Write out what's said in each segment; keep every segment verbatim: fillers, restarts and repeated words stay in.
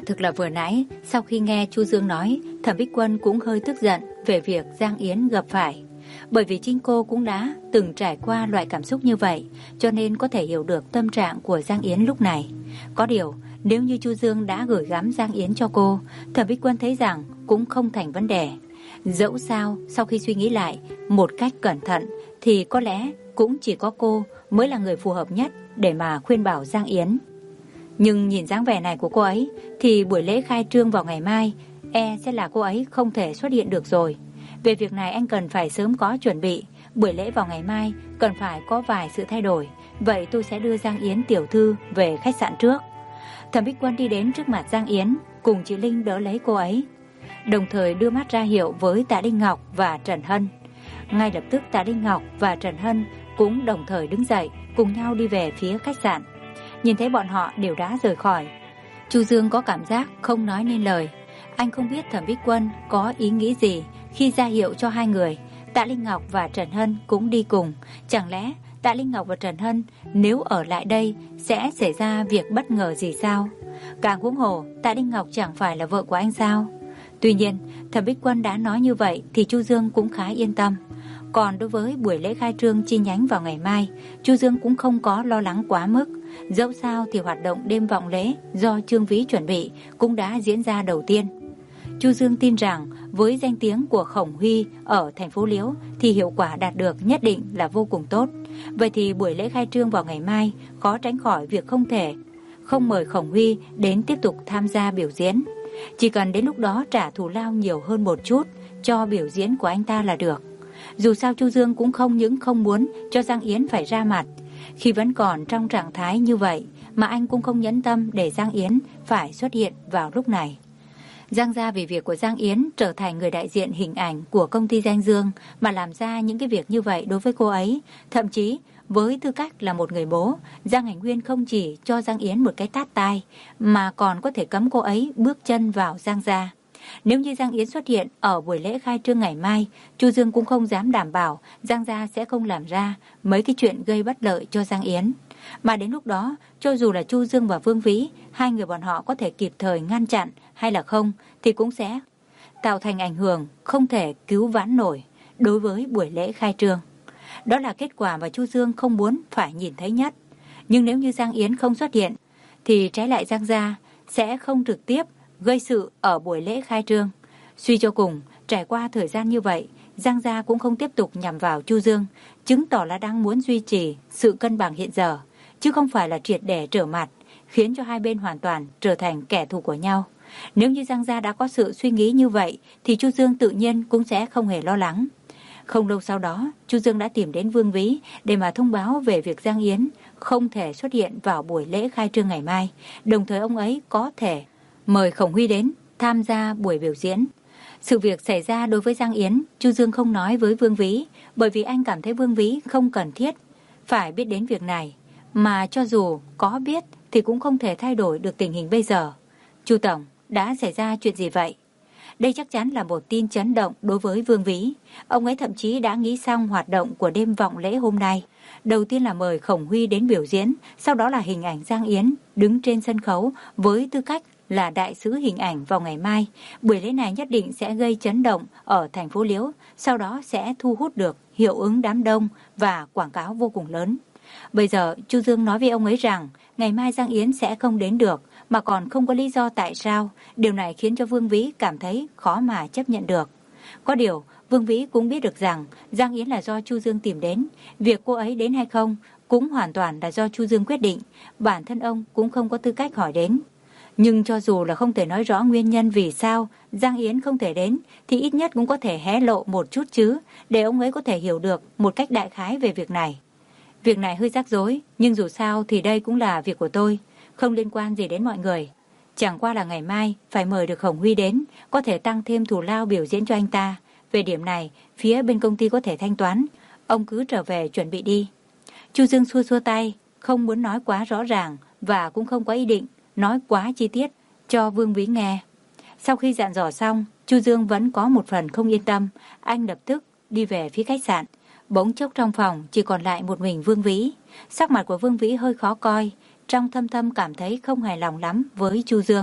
Quả thực là vừa nãy, sau khi nghe Chu Dương nói, Thẩm Bích Quân cũng hơi tức giận về việc Giang Yến gặp phải. Bởi vì chính cô cũng đã từng trải qua loại cảm xúc như vậy, cho nên có thể hiểu được tâm trạng của Giang Yến lúc này. Có điều, nếu như Chu Dương đã gửi gắm Giang Yến cho cô, Thẩm Bích Quân thấy rằng cũng không thành vấn đề. Dẫu sao, sau khi suy nghĩ lại một cách cẩn thận, thì có lẽ cũng chỉ có cô mới là người phù hợp nhất để mà khuyên bảo Giang Yến. Nhưng nhìn dáng vẻ này của cô ấy thì buổi lễ khai trương vào ngày mai e sẽ là cô ấy không thể xuất hiện được rồi. Về việc này anh cần phải sớm có chuẩn bị. Buổi lễ vào ngày mai cần phải có vài sự thay đổi. Vậy tôi sẽ đưa Giang Yến tiểu thư về khách sạn trước. Thẩm Bích Quân đi đến trước mặt Giang Yến, cùng chị Linh đỡ lấy cô ấy, đồng thời đưa mắt ra hiệu với Tạ Đinh Ngọc và Trần Hân. Ngay lập tức Tạ Đinh Ngọc và Trần Hân cũng đồng thời đứng dậy, cùng nhau đi về phía khách sạn. Nhìn thấy bọn họ đều đã rời khỏi, Chu Dương có cảm giác không nói nên lời. Anh không biết Thẩm Bích Quân có ý nghĩ gì khi ra hiệu cho hai người. Tạ Linh Ngọc và Trần Hân cũng đi cùng. Chẳng lẽ Tạ Linh Ngọc và Trần Hân nếu ở lại đây sẽ xảy ra việc bất ngờ gì sao? Càng huống hồ, Tạ Linh Ngọc chẳng phải là vợ của anh sao? Tuy nhiên, Thẩm Bích Quân đã nói như vậy thì Chu Dương cũng khá yên tâm. Còn đối với buổi lễ khai trương chi nhánh vào ngày mai, Chu Dương cũng không có lo lắng quá mức. Dẫu sao thì hoạt động đêm vọng lễ do Trương Vĩ chuẩn bị cũng đã diễn ra đầu tiên. Chu Dương tin rằng với danh tiếng của Khổng Huy ở thành phố Liễu thì hiệu quả đạt được nhất định là vô cùng tốt. Vậy thì buổi lễ khai trương vào ngày mai khó tránh khỏi việc không thể không mời Khổng Huy đến tiếp tục tham gia biểu diễn. Chỉ cần đến lúc đó trả thù lao nhiều hơn một chút cho biểu diễn của anh ta là được. Dù sao Chu Dương cũng không những không muốn cho Giang Yến phải ra mặt. Khi vẫn còn trong trạng thái như vậy mà anh cũng không nhẫn tâm để Giang Yến phải xuất hiện vào lúc này. Giang gia vì việc của Giang Yến trở thành người đại diện hình ảnh của công ty Danh Dương mà làm ra những cái việc như vậy đối với cô ấy. Thậm chí với tư cách là một người bố, Giang Hành Nguyên không chỉ cho Giang Yến một cái tát tai mà còn có thể cấm cô ấy bước chân vào Giang gia. Nếu như Giang Yến xuất hiện ở buổi lễ khai trương ngày mai, Chu Dương cũng không dám đảm bảo Giang gia sẽ không làm ra mấy cái chuyện gây bất lợi cho Giang Yến. Mà đến lúc đó, cho dù là Chu Dương và Vương Vĩ, hai người bọn họ có thể kịp thời ngăn chặn hay là không, thì cũng sẽ tạo thành ảnh hưởng không thể cứu vãn nổi đối với buổi lễ khai trương. Đó là kết quả mà Chu Dương không muốn phải nhìn thấy nhất. Nhưng nếu như Giang Yến không xuất hiện, thì trái lại Giang gia sẽ không trực tiếp gây sự ở buổi lễ khai trương. Suy cho cùng, trải qua thời gian như vậy, Giang gia cũng không tiếp tục nhằm vào Chu Dương, chứng tỏ là đang muốn duy trì sự cân bằng hiện giờ, chứ không phải là triệt để trở mặt, khiến cho hai bên hoàn toàn trở thành kẻ thù của nhau. Nếu như Giang gia đã có sự suy nghĩ như vậy, thì Chu Dương tự nhiên cũng sẽ không hề lo lắng. Không lâu sau đó, Chu Dương đã tìm đến Vương Vĩ để mà thông báo về việc Giang Yến không thể xuất hiện vào buổi lễ khai trương ngày mai, đồng thời ông ấy có thể mời Khổng Huy đến tham gia buổi biểu diễn. Sự việc xảy ra đối với Giang Yến, Chu Dương không nói với Vương Vĩ, bởi vì anh cảm thấy Vương Vĩ không cần thiết phải biết đến việc này, mà cho dù có biết thì cũng không thể thay đổi được tình hình bây giờ. Chu tổng, đã xảy ra chuyện gì vậy? Đây chắc chắn là một tin chấn động đối với Vương Vĩ. Ông ấy thậm chí đã nghĩ xong hoạt động của đêm vọng lễ hôm nay. Đầu tiên là mời Khổng Huy đến biểu diễn, sau đó là hình ảnh Giang Yến đứng trên sân khấu với tư cách là đại sứ hình ảnh vào ngày mai. Buổi lễ này nhất định sẽ gây chấn động ở thành phố Liễu, sau đó sẽ thu hút được hiệu ứng đám đông và quảng cáo vô cùng lớn. Bây giờ Chu Dương nói với ông ấy rằng ngày mai Giang Yến sẽ không đến được, mà còn không có lý do tại sao. Điều này khiến cho Vương Vĩ cảm thấy khó mà chấp nhận được. Có điều Vương Vĩ cũng biết được rằng Giang Yến là do Chu Dương tìm đến. Việc cô ấy đến hay không cũng hoàn toàn là do Chu Dương quyết định. Bản thân ông cũng không có tư cách hỏi đến. Nhưng cho dù là không thể nói rõ nguyên nhân vì sao Giang Yến không thể đến, thì ít nhất cũng có thể hé lộ một chút chứ, để ông ấy có thể hiểu được một cách đại khái về việc này. Việc này hơi rắc rối, nhưng dù sao thì đây cũng là việc của tôi, không liên quan gì đến mọi người. Chẳng qua là ngày mai phải mời được Khổng Huy đến, có thể tăng thêm thù lao biểu diễn cho anh ta. Về điểm này, phía bên công ty có thể thanh toán. Ông cứ trở về chuẩn bị đi. Chu Dương xua xua tay, không muốn nói quá rõ ràng và cũng không có ý định nói quá chi tiết cho Vương Vĩ nghe. Sau khi dặn dò xong, Chu Dương vẫn có một phần không yên tâm. Anh lập tức đi về phía khách sạn. Bỗng chốc trong phòng chỉ còn lại một mình Vương Vĩ. Sắc mặt của Vương Vĩ hơi khó coi, trong thâm thâm cảm thấy không hài lòng lắm với Chu Dương.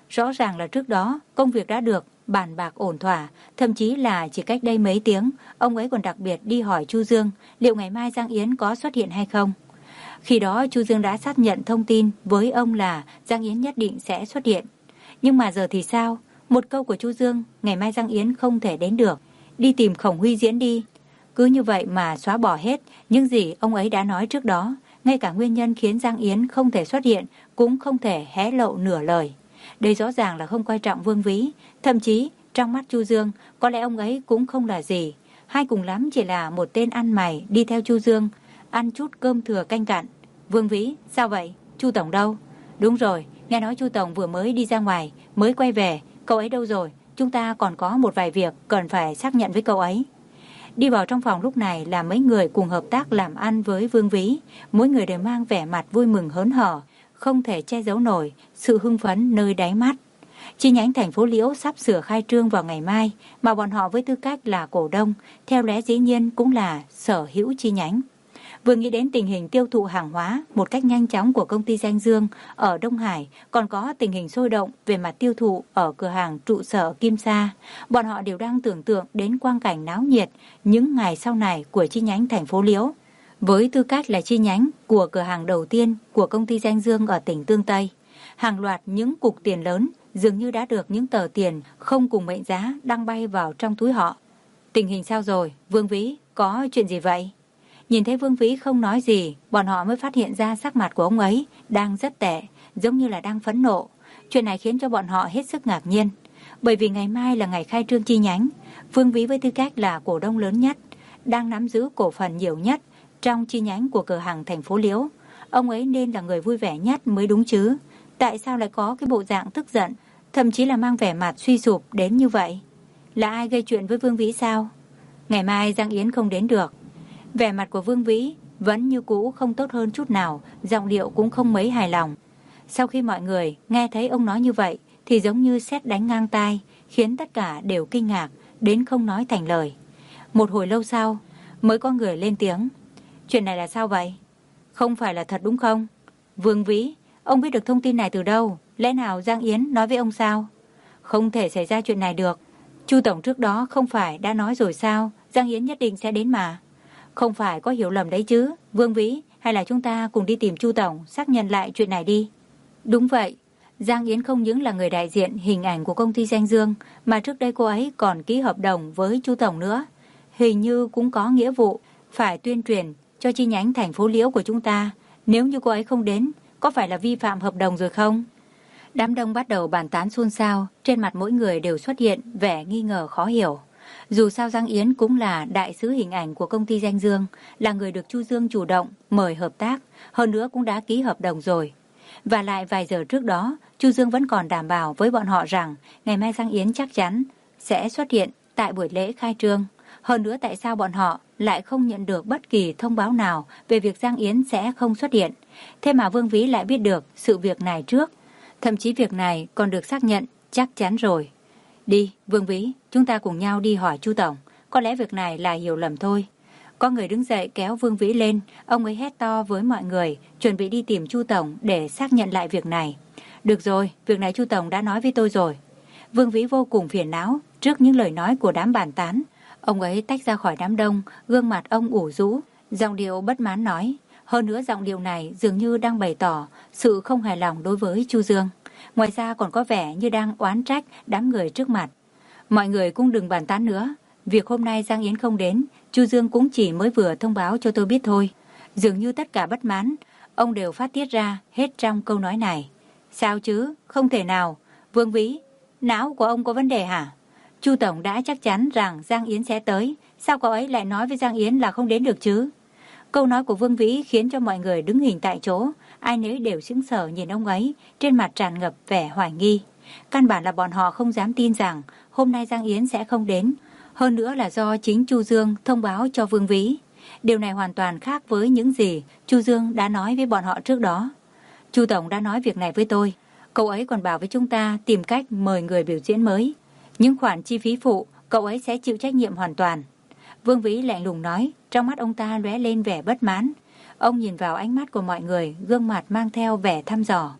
Rõ ràng là trước đó công việc đã được bàn bạc ổn thỏa, thậm chí là chỉ cách đây mấy tiếng, ông ấy còn đặc biệt đi hỏi Chu Dương liệu ngày mai Giang Yến có xuất hiện hay không. Khi đó Chu Dương đã xác nhận thông tin với ông là Giang Yến nhất định sẽ xuất hiện. Nhưng mà giờ thì sao? Một câu của Chu Dương, ngày mai Giang Yến không thể đến được, đi tìm Khổng Huy diễn đi. Cứ như vậy mà xóa bỏ hết những gì ông ấy đã nói trước đó, ngay cả nguyên nhân khiến Giang Yến không thể xuất hiện cũng không thể hé lộ nửa lời. Đây rõ ràng là không coi trọng Vương Vĩ, thậm chí trong mắt Chu Dương có lẽ ông ấy cũng không là gì, hay cùng lắm chỉ là một tên ăn mày đi theo Chu Dương, ăn chút cơm thừa canh cặn. Vương Vĩ, sao vậy? Chu tổng đâu? Đúng rồi, nghe nói Chu tổng vừa mới đi ra ngoài, mới quay về, cậu ấy đâu rồi? Chúng ta còn có một vài việc cần phải xác nhận với cậu ấy. Đi vào trong phòng lúc này là mấy người cùng hợp tác làm ăn với Vương Vĩ, mỗi người đều mang vẻ mặt vui mừng hớn hở, không thể che giấu nổi sự hưng phấn nơi đáy mắt. Chi nhánh thành phố Liễu sắp sửa khai trương vào ngày mai, mà bọn họ với tư cách là cổ đông, theo lẽ dĩ nhiên cũng là sở hữu chi nhánh. Vừa nghĩ đến tình hình tiêu thụ hàng hóa một cách nhanh chóng của công ty Danh Dương ở Đông Hải, còn có tình hình sôi động về mặt tiêu thụ ở cửa hàng trụ sở Kim Sa, bọn họ đều đang tưởng tượng đến quang cảnh náo nhiệt những ngày sau này của chi nhánh thành phố Liễu. Với tư cách là chi nhánh của cửa hàng đầu tiên của công ty Danh Dương ở tỉnh Tương Tây, hàng loạt những cục tiền lớn dường như đã được những tờ tiền không cùng mệnh giá đăng bay vào trong túi họ. Tình hình sao rồi? Vương Vĩ, có chuyện gì vậy? Nhìn thấy Vương Vĩ không nói gì, bọn họ mới phát hiện ra sắc mặt của ông ấy đang rất tệ, giống như là đang phẫn nộ. Chuyện này khiến cho bọn họ hết sức ngạc nhiên, bởi vì ngày mai là ngày khai trương chi nhánh. Vương Vĩ với tư cách là cổ đông lớn nhất, đang nắm giữ cổ phần nhiều nhất trong chi nhánh của cửa hàng thành phố Liễu. Ông ấy nên là người vui vẻ nhất mới đúng chứ. Tại sao lại có cái bộ dạng tức giận, thậm chí là mang vẻ mặt suy sụp đến như vậy? Là ai gây chuyện với Vương Vĩ sao? Ngày mai Giang Yến không đến được. Vẻ mặt của Vương Vĩ vẫn như cũ không tốt hơn chút nào, giọng điệu cũng không mấy hài lòng. Sau khi mọi người nghe thấy ông nói như vậy thì giống như sét đánh ngang tai, khiến tất cả đều kinh ngạc đến không nói thành lời. Một hồi lâu sau mới có người lên tiếng. Chuyện này là sao vậy? Không phải là thật đúng không? Vương Vĩ, ông biết được thông tin này từ đâu? Lẽ nào Giang Yến nói với ông sao? Không thể xảy ra chuyện này được. Chu tổng trước đó không phải đã nói rồi sao? Giang Yến nhất định sẽ đến mà. Không phải có hiểu lầm đấy chứ, Vương Vĩ, hay là chúng ta cùng đi tìm Chu tổng xác nhận lại chuyện này đi. Đúng vậy, Giang Yến không những là người đại diện hình ảnh của công ty Danh Dương, mà trước đây cô ấy còn ký hợp đồng với Chu tổng nữa. Hình như cũng có nghĩa vụ phải tuyên truyền cho chi nhánh thành phố Liễu của chúng ta. Nếu như cô ấy không đến, có phải là vi phạm hợp đồng rồi không? Đám đông bắt đầu bàn tán xôn xao, trên mặt mỗi người đều xuất hiện vẻ nghi ngờ khó hiểu. Dù sao Giang Yến cũng là đại sứ hình ảnh của công ty Danh Dương, là người được Chu Dương chủ động mời hợp tác, hơn nữa cũng đã ký hợp đồng rồi. Và lại vài giờ trước đó, Chu Dương vẫn còn đảm bảo với bọn họ rằng ngày mai Giang Yến chắc chắn sẽ xuất hiện tại buổi lễ khai trương. Hơn nữa tại sao bọn họ lại không nhận được bất kỳ thông báo nào về việc Giang Yến sẽ không xuất hiện. Thế mà Vương Vĩ lại biết được sự việc này trước. Thậm chí việc này còn được xác nhận chắc chắn rồi. Đi, Vương Vĩ, chúng ta cùng nhau đi hỏi Chu tổng. Có lẽ việc này là hiểu lầm thôi. Có người đứng dậy kéo Vương Vĩ lên. Ông ấy hét to với mọi người, chuẩn bị đi tìm Chu tổng để xác nhận lại việc này. Được rồi, việc này Chu tổng đã nói với tôi rồi. Vương Vĩ vô cùng phiền não trước những lời nói của đám bàn tán. Ông ấy tách ra khỏi đám đông, gương mặt ông ủ rũ, giọng điệu bất mãn nói. Hơn nữa giọng điệu này dường như đang bày tỏ sự không hài lòng đối với Chu Dương. Ngoài ra còn có vẻ như đang oán trách đám người trước mặt. Mọi người cũng đừng bàn tán nữa. Việc hôm nay Giang Yến không đến, Chu Dương cũng chỉ mới vừa thông báo cho tôi biết thôi. Dường như tất cả bất mãn, ông đều phát tiết ra hết trong câu nói này. Sao chứ? Không thể nào. Vương Vĩ, não của ông có vấn đề hả? Chu tổng đã chắc chắn rằng Giang Yến sẽ tới. Sao cậu ấy lại nói với Giang Yến là không đến được chứ? Câu nói của Vương Vĩ khiến cho mọi người đứng hình tại chỗ. Ai nấy đều sững sờ nhìn ông ấy, trên mặt tràn ngập vẻ hoài nghi. Căn bản là bọn họ không dám tin rằng hôm nay Giang Yến sẽ không đến. Hơn nữa là do chính Chu Dương thông báo cho Vương Vĩ. Điều này hoàn toàn khác với những gì Chu Dương đã nói với bọn họ trước đó. Chu tổng đã nói việc này với tôi. Cậu ấy còn bảo với chúng ta tìm cách mời người biểu diễn mới. Những khoản chi phí phụ, cậu ấy sẽ chịu trách nhiệm hoàn toàn. Vương Vĩ lạnh lùng nói, trong mắt ông ta lóe lên vẻ bất mãn. Ông nhìn vào ánh mắt của mọi người, gương mặt mang theo vẻ thăm dò.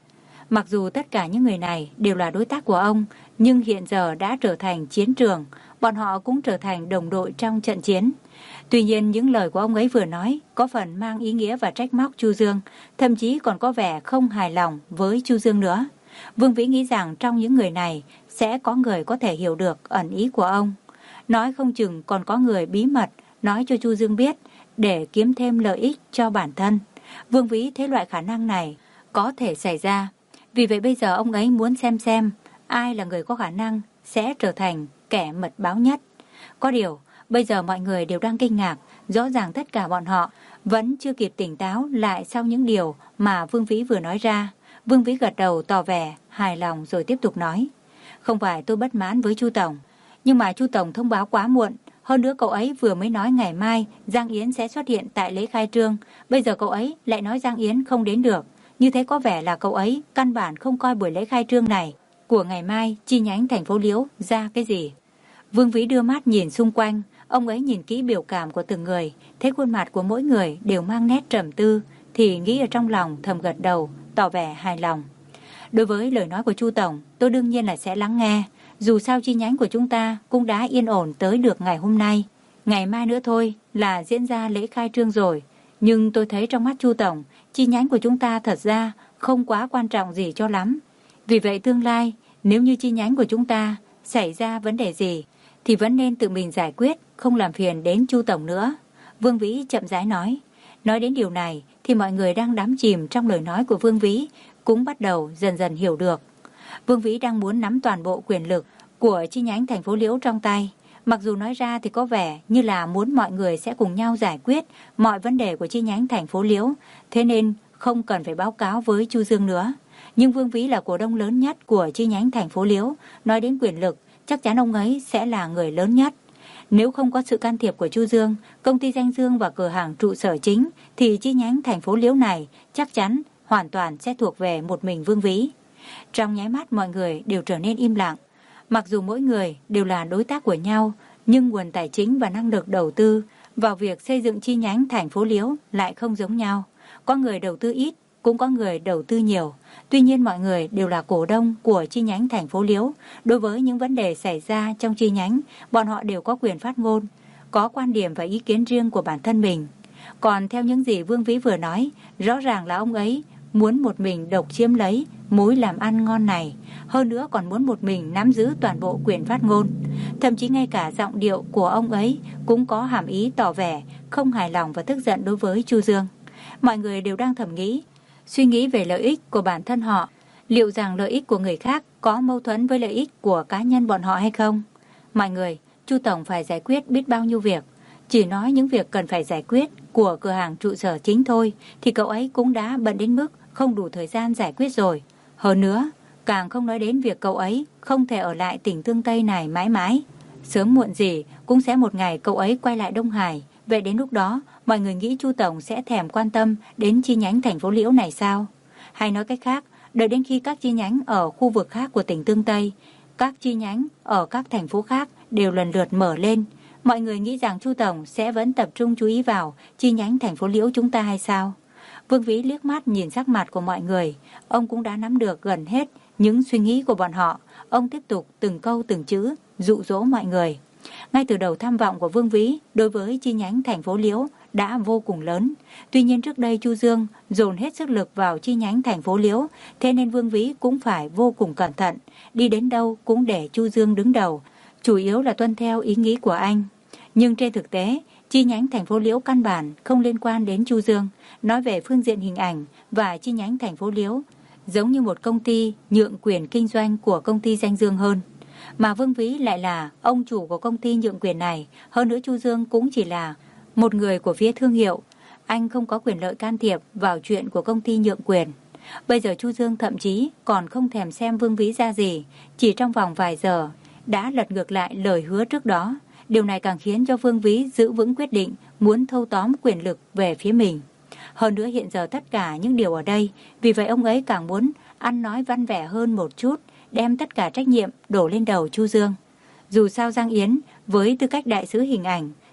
Mặc dù tất cả những người này đều là đối tác của ông, nhưng hiện giờ đã trở thành chiến trường, bọn họ cũng trở thành đồng đội trong trận chiến. Tuy nhiên những lời của ông ấy vừa nói có phần mang ý nghĩa và trách móc Chu Dương, thậm chí còn có vẻ không hài lòng với Chu Dương nữa. Vương Vĩ nghĩ rằng trong những người này sẽ có người có thể hiểu được ẩn ý của ông. Nói không chừng còn có người bí mật nói cho Chu Dương biết để kiếm thêm lợi ích cho bản thân. Vương Vĩ thấy loại khả năng này có thể xảy ra. Vì vậy bây giờ ông ấy muốn xem xem ai là người có khả năng sẽ trở thành kẻ mật báo nhất. Có điều, bây giờ mọi người đều đang kinh ngạc, rõ ràng tất cả bọn họ vẫn chưa kịp tỉnh táo lại sau những điều mà Vương Vĩ vừa nói ra. Vương Vĩ gật đầu tỏ vẻ hài lòng rồi tiếp tục nói. Không phải tôi bất mãn với Chu Tổng, nhưng mà Chu Tổng thông báo quá muộn. Hơn nữa cậu ấy vừa mới nói ngày mai Giang Yến sẽ xuất hiện tại lễ khai trương. Bây giờ cậu ấy lại nói Giang Yến không đến được. Như thế có vẻ là cậu ấy căn bản không coi buổi lễ khai trương này của ngày mai chi nhánh thành phố Liễu ra cái gì. Vương Vĩ đưa mắt nhìn xung quanh. Ông ấy nhìn kỹ biểu cảm của từng người, thấy khuôn mặt của mỗi người đều mang nét trầm tư, thì nghĩ ở trong lòng thầm gật đầu, tỏ vẻ hài lòng. Đối với lời nói của Chu Tổng, tôi đương nhiên là sẽ lắng nghe. Dù sao chi nhánh của chúng ta cũng đã yên ổn tới được ngày hôm nay. Ngày mai nữa thôi là diễn ra lễ khai trương rồi. Nhưng tôi thấy trong mắt Chu Tổng, chi nhánh của chúng ta thật ra không quá quan trọng gì cho lắm. Vì vậy tương lai, nếu như chi nhánh của chúng ta xảy ra vấn đề gì, thì vẫn nên tự mình giải quyết, không làm phiền đến Chu Tổng nữa. Vương Vĩ chậm rãi nói. Nói đến điều này thì mọi người đang đắm chìm trong lời nói của Vương Vĩ cũng bắt đầu dần dần hiểu được. Vương Vĩ đang muốn nắm toàn bộ quyền lực của chi nhánh thành phố Liễu trong tay. Mặc dù nói ra thì có vẻ như là muốn mọi người sẽ cùng nhau giải quyết mọi vấn đề của chi nhánh thành phố Liễu, thế nên không cần phải báo cáo với Chu Dương nữa. Nhưng Vương Vĩ là cổ đông lớn nhất của chi nhánh thành phố Liễu, nói đến quyền lực, chắc chắn ông ấy sẽ là người lớn nhất. Nếu không có sự can thiệp của Chu Dương, công ty Danh Dương và cửa hàng trụ sở chính, thì chi nhánh thành phố Liễu này chắc chắn hoàn toàn sẽ thuộc về một mình Vương Vĩ. Trong nháy mắt mọi người đều trở nên im lặng. Mặc dù mỗi người đều là đối tác của nhau, nhưng nguồn tài chính và năng lực đầu tư vào việc xây dựng chi nhánh thành phố Liễu lại không giống nhau. Có người đầu tư ít, cũng có người đầu tư nhiều. Tuy nhiên mọi người đều là cổ đông của chi nhánh thành phố Liễu. Đối với những vấn đề xảy ra trong chi nhánh, bọn họ đều có quyền phát ngôn, có quan điểm và ý kiến riêng của bản thân mình. Còn theo những gì Vương Vĩ vừa nói, rõ ràng là ông ấy muốn một mình độc chiếm lấy mối làm ăn ngon này, hơn nữa còn muốn một mình nắm giữ toàn bộ quyền phát ngôn. Thậm chí ngay cả giọng điệu của ông ấy cũng có hàm ý tỏ vẻ không hài lòng và tức giận đối với Chu Dương. Mọi người đều đang thầm nghĩ, suy nghĩ về lợi ích của bản thân họ, liệu rằng lợi ích của người khác có mâu thuẫn với lợi ích của cá nhân bọn họ hay không. Mọi người, Chu Tổng phải giải quyết biết bao nhiêu việc. Chỉ nói những việc cần phải giải quyết của cửa hàng trụ sở chính thôi thì cậu ấy cũng đã bận đến mức không đủ thời gian giải quyết rồi. Hơn nữa, càng không nói đến việc cậu ấy không thể ở lại tỉnh Tương Tây này mãi mãi. Sớm muộn gì cũng sẽ một ngày cậu ấy quay lại Đông Hải. Vậy đến lúc đó, mọi người nghĩ Chu Tổng sẽ thèm quan tâm đến chi nhánh thành phố Liễu này sao? Hay nói cách khác, đợi đến khi các chi nhánh ở khu vực khác của tỉnh Tương Tây, các chi nhánh ở các thành phố khác đều lần lượt mở lên, mọi người nghĩ rằng Chu Tổng sẽ vẫn tập trung chú ý vào chi nhánh thành phố Liễu chúng ta hay sao? Vương Vĩ liếc mắt nhìn sắc mặt của mọi người, ông cũng đã nắm được gần hết những suy nghĩ của bọn họ. Ông tiếp tục từng câu từng chữ dụ dỗ mọi người. Ngay từ đầu tham vọng của Vương Vĩ đối với chi nhánh thành phố Liễu đã vô cùng lớn. Tuy nhiên trước đây Chu Dương dồn hết sức lực vào chi nhánh thành phố Liễu, thế nên Vương Vĩ cũng phải vô cùng cẩn thận, đi đến đâu cũng để Chu Dương đứng đầu, chủ yếu là tuân theo ý nghĩ của anh. Nhưng trên thực tế, chi nhánh thành phố Liễu căn bản không liên quan đến Chu Dương. Nói về phương diện hình ảnh và chi nhánh thành phố Liễu giống như một công ty nhượng quyền kinh doanh của công ty Danh Dương hơn. Mà Vương Vĩ lại là ông chủ của công ty nhượng quyền này. Hơn nữa Chu Dương cũng chỉ là một người của phía thương hiệu. Anh không có quyền lợi can thiệp vào chuyện của công ty nhượng quyền. Bây giờ Chu Dương thậm chí còn không thèm xem Vương Vĩ ra gì. Chỉ trong vòng vài giờ đã lật ngược lại lời hứa trước đó. Điều này càng khiến cho Vương Vĩ giữ vững quyết định muốn thâu tóm quyền lực về phía mình. Hơn nữa hiện giờ tất cả những điều ở đây, vì vậy ông ấy càng muốn ăn nói văn vẻ hơn một chút, đem tất cả trách nhiệm đổ lên đầu Chu Dương. Dù sao Giang Yến với tư cách đại sứ hình ảnh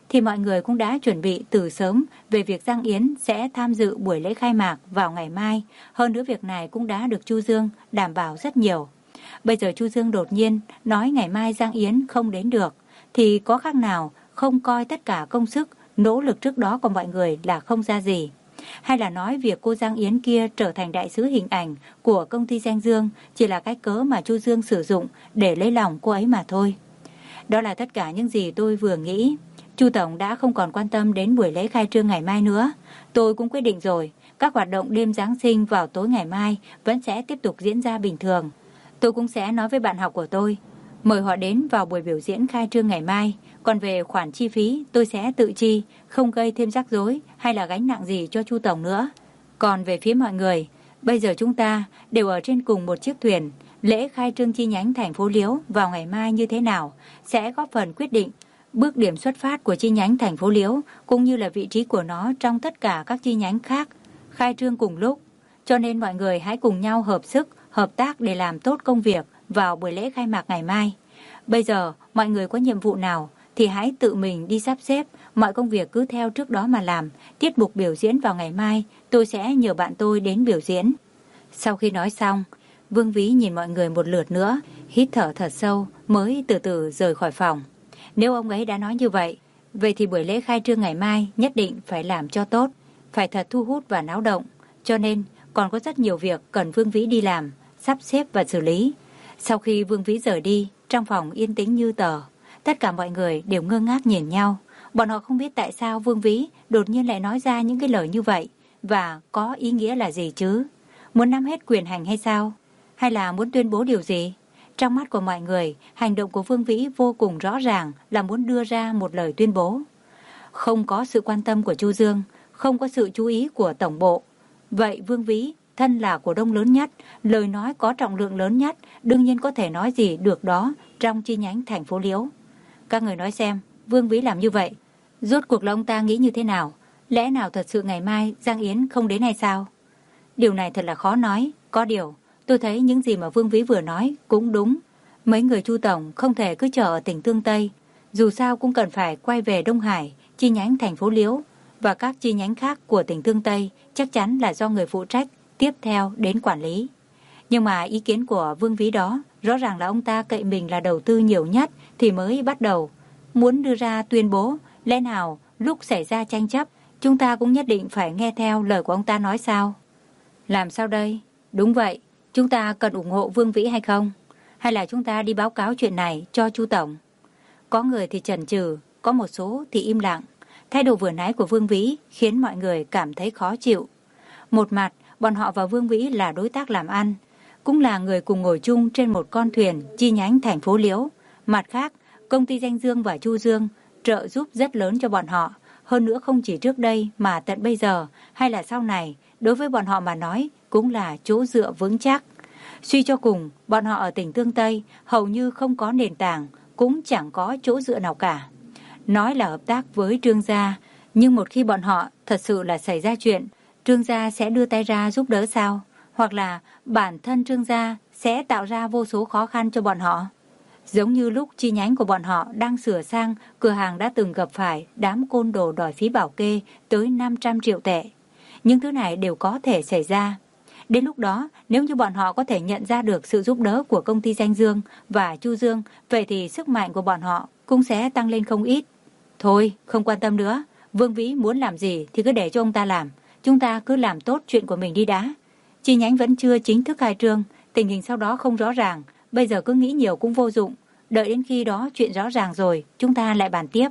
thì mọi người cũng đã chuẩn bị từ sớm về việc Giang Yến sẽ tham dự buổi lễ khai mạc vào ngày mai. Hơn nữa việc này cũng đã được Chu Dương đảm bảo rất nhiều. Bây giờ Chu Dương đột nhiên nói ngày mai Giang Yến không đến được, thì có khác nào không coi tất cả công sức, nỗ lực trước đó của mọi người là không ra gì. Hay là nói việc cô Giang Yến kia trở thành đại sứ hình ảnh của công ty Danh Dương chỉ là cái cớ mà Chu Dương sử dụng để lấy lòng cô ấy mà thôi. Đó là tất cả những gì tôi vừa nghĩ. Chu Tổng đã không còn quan tâm đến buổi lễ khai trương ngày mai nữa. Tôi cũng quyết định rồi, các hoạt động đêm Giáng sinh vào tối ngày mai vẫn sẽ tiếp tục diễn ra bình thường. Tôi cũng sẽ nói với bạn học của tôi, mời họ đến vào buổi biểu diễn khai trương ngày mai. Còn về khoản chi phí tôi sẽ tự chi, không gây thêm rắc rối hay là gánh nặng gì cho Chu Tổng nữa. Còn về phía mọi người, bây giờ chúng ta đều ở trên cùng một chiếc thuyền. Lễ khai trương chi nhánh thành phố Liễu vào ngày mai như thế nào sẽ góp phần quyết định bước điểm xuất phát của chi nhánh thành phố Liễu cũng như là vị trí của nó trong tất cả các chi nhánh khác khai trương cùng lúc. Cho nên mọi người hãy cùng nhau hợp sức, hợp tác để làm tốt công việc vào buổi lễ khai mạc ngày mai. Bây giờ mọi người có nhiệm vụ nào thì hãy tự mình đi sắp xếp, mọi công việc cứ theo trước đó mà làm. Tiết mục biểu diễn vào ngày mai tôi sẽ nhờ bạn tôi đến biểu diễn. Sau khi nói xong, Vương Vĩ nhìn mọi người một lượt nữa, hít thở thật sâu mới từ từ rời khỏi phòng. Nếu ông ấy đã nói như vậy, vậy thì buổi lễ khai trương ngày mai nhất định phải làm cho tốt, phải thật thu hút và náo động. Cho nên còn có rất nhiều việc cần Vương Vĩ đi làm, sắp xếp và xử lý. Sau khi Vương Vĩ rời đi, trong phòng yên tĩnh như tờ. Tất cả mọi người đều ngơ ngác nhìn nhau. Bọn họ không biết tại sao Vương Vĩ đột nhiên lại nói ra những cái lời như vậy và có ý nghĩa là gì chứ. Muốn nắm hết quyền hành hay sao? Hay là muốn tuyên bố điều gì? Trong mắt của mọi người, hành động của Vương Vĩ vô cùng rõ ràng là muốn đưa ra một lời tuyên bố. Không có sự quan tâm của Chu Dương, không có sự chú ý của tổng bộ. Vậy Vương Vĩ, thân là cổ đông lớn nhất, lời nói có trọng lượng lớn nhất, đương nhiên có thể nói gì được đó trong chi nhánh thành phố Liễu. Các người nói xem, Vương Vĩ làm như vậy, rốt cuộc là ông ta nghĩ như thế nào? Lẽ nào thật sự ngày mai Giang Yến không đến hay sao? Điều này thật là khó nói. Có điều, tôi thấy những gì mà Vương Vĩ vừa nói cũng đúng. Mấy người Chu Tổng không thể cứ chờ ở tỉnh Tương Tây. Dù sao cũng cần phải quay về Đông Hải, chi nhánh thành phố Liễu. Và các chi nhánh khác của tỉnh Tương Tây chắc chắn là do người phụ trách tiếp theo đến quản lý. Nhưng mà ý kiến của Vương Vĩ đó rõ ràng là ông ta cậy mình là đầu tư nhiều nhất thì mới bắt đầu muốn đưa ra tuyên bố. Lẽ nào lúc xảy ra tranh chấp chúng ta cũng nhất định phải nghe theo lời của ông ta nói sao? Làm sao đây? Đúng vậy, chúng ta cần ủng hộ Vương Vĩ hay không? Hay là chúng ta đi báo cáo chuyện này cho Chu Tổng? Có người thì chần chừ, có một số thì im lặng. Thái độ vừa nãy của Vương Vĩ khiến mọi người cảm thấy khó chịu. Một mặt, bọn họ và Vương Vĩ là đối tác làm ăn, cũng là người cùng ngồi chung trên một con thuyền chi nhánh thành phố Liễu. Mặt khác, công ty Danh Dương và Chu Dương trợ giúp rất lớn cho bọn họ. Hơn nữa không chỉ trước đây mà tận bây giờ hay là sau này, đối với bọn họ mà nói cũng là chỗ dựa vững chắc. Suy cho cùng, bọn họ ở tỉnh Tương Tây hầu như không có nền tảng, cũng chẳng có chỗ dựa nào cả. Nói là hợp tác với Trương gia, nhưng một khi bọn họ thật sự là xảy ra chuyện, Trương gia sẽ đưa tay ra giúp đỡ sao? Hoặc là bản thân Trương gia sẽ tạo ra vô số khó khăn cho bọn họ. Giống như lúc chi nhánh của bọn họ đang sửa sang, cửa hàng đã từng gặp phải đám côn đồ đòi phí bảo kê tới năm trăm triệu tệ. Những thứ này đều có thể xảy ra. Đến lúc đó, nếu như bọn họ có thể nhận ra được sự giúp đỡ của công ty Danh Dương và Chu Dương, vậy thì sức mạnh của bọn họ cũng sẽ tăng lên không ít. Thôi, không quan tâm nữa. Vương Vĩ muốn làm gì thì cứ để cho ông ta làm. Chúng ta cứ làm tốt chuyện của mình đi đã. Chi nhánh vẫn chưa chính thức khai trương, tình hình sau đó không rõ ràng. Bây giờ cứ nghĩ nhiều cũng vô dụng. Đợi đến khi đó chuyện rõ ràng rồi, chúng ta lại bàn tiếp.